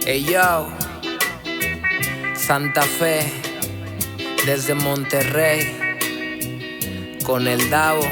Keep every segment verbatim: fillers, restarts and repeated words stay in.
Hey yo, Santa Fe, desde Monterrey, con el Davo.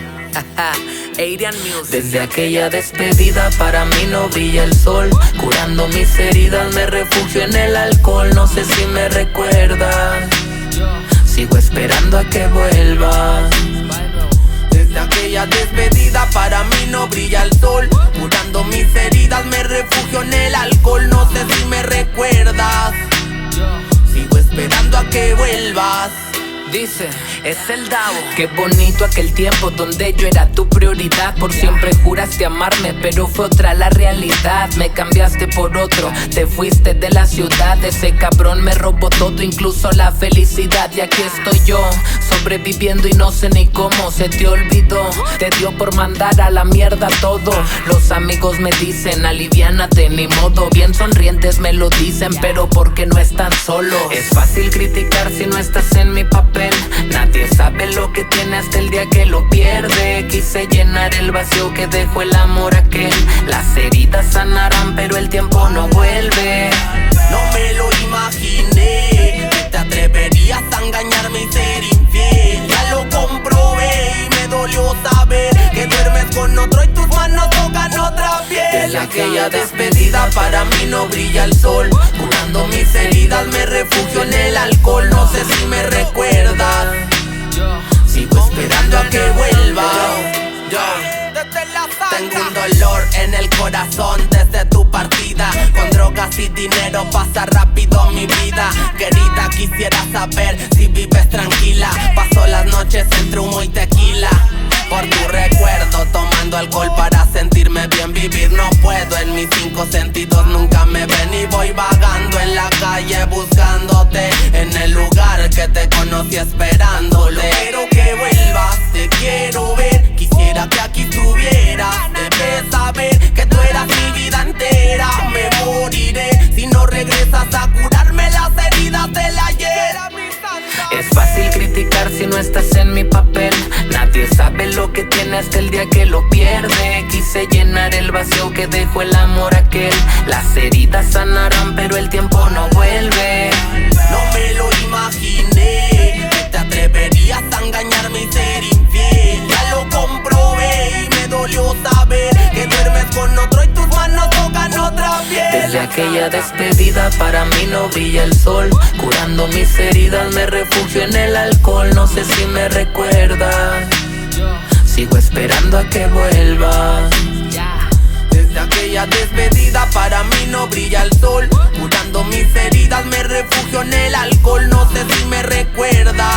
Desde aquella despedida para mí no brilla el sol, curando mis heridas me refugio en el alcohol. No sé si me recuerdas, sigo esperando a que vuelvas. Desde aquella despedida para mí no brilla el sol, curando mis heridas me refugio en el alcohol. No sé si me recuerdas, sigo esperando a que vuelvas. Dice, es el Davo. Qué bonito aquel tiempo donde yo era tu prioridad. Por siempre juraste amarme, pero fue otra la realidad. Me cambiaste por otro, te fuiste de la ciudad. Ese cabrón me robó todo, incluso la felicidad. Y aquí estoy yo, sobreviviendo y no sé ni cómo. Se te olvidó, te dio por mandar a la mierda todo. Los amigos me dicen, aliviánate, ni modo. Bien sonrientes me lo dicen, pero porque no están solos. Es fácil criticar si no estás en mi papel. Nadie sabe lo que tiene hasta el día que lo pierde. Quise llenar el vacío que dejó el amor aquel. Las heridas sanarán, pero el tiempo no vuelve. No me lo imaginé, que te atreverías a engañarme y ser infiel. Ya lo comprobé y me dolió saber que duermes con otro y tus manos tocan otra piel. Desde aquella despedida para mí no brilla el sol, curando mis heridas me refugio en el alcohol. No sé si me recuerdas, sigo esperando a que vuelvas. Tengo un dolor en el corazón desde tu partida. Con drogas y dinero pasa rápido mi vida. Querida, quisiera saber si vives tranquila. Paso las noches entre humo y tequila. Por tu recuerdo, tomando alcohol para sentirme bien. Vivir no puedo, en mis cinco sentidos nunca me ven. Y voy vagando en la calle buscándote, en el lugar que te conocí esperándote. Quiero que vuelvas, te quiero ver. Quisiera que aquí estuvieras. Debes saber que tú eras mi vida entera. Me moriré si no regresas a curarme las heridas del ayer. Es fácil criticar si no estás en mi papel. Nadie sabe lo que tiene hasta el día que lo pierde. Quise llenar el vacío que dejó el amor aquel. Las heridas sanarán, pero el tiempo no vuelve. No me lo imaginé, que te atreverías a engañarme y ser infiel. Ya lo comprobé y me dolió saber que duermes con otro y tus manos tocan otra piel. Desde aquella despedida para mí no brilla el sol, curando mis heridas me refugio en el alcohol. No sé si me recuerdas, sigo esperando a que vuelvas. Desde aquella despedida para mí no brilla el sol, curando mis heridas me refugio en el alcohol. No sé si me recuerdas,